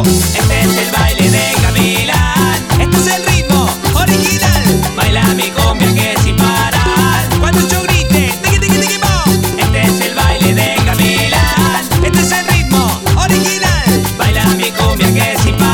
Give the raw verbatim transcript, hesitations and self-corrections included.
Este es el baile de Gavilán. Este es el ritmo original. Baila mi cumbia que sin parar. Cuando yo grite, tiqui tiqui tiqui bom. Este es el baile de Gavilán. Este es el ritmo original. Baila mi cumbia que sin parar.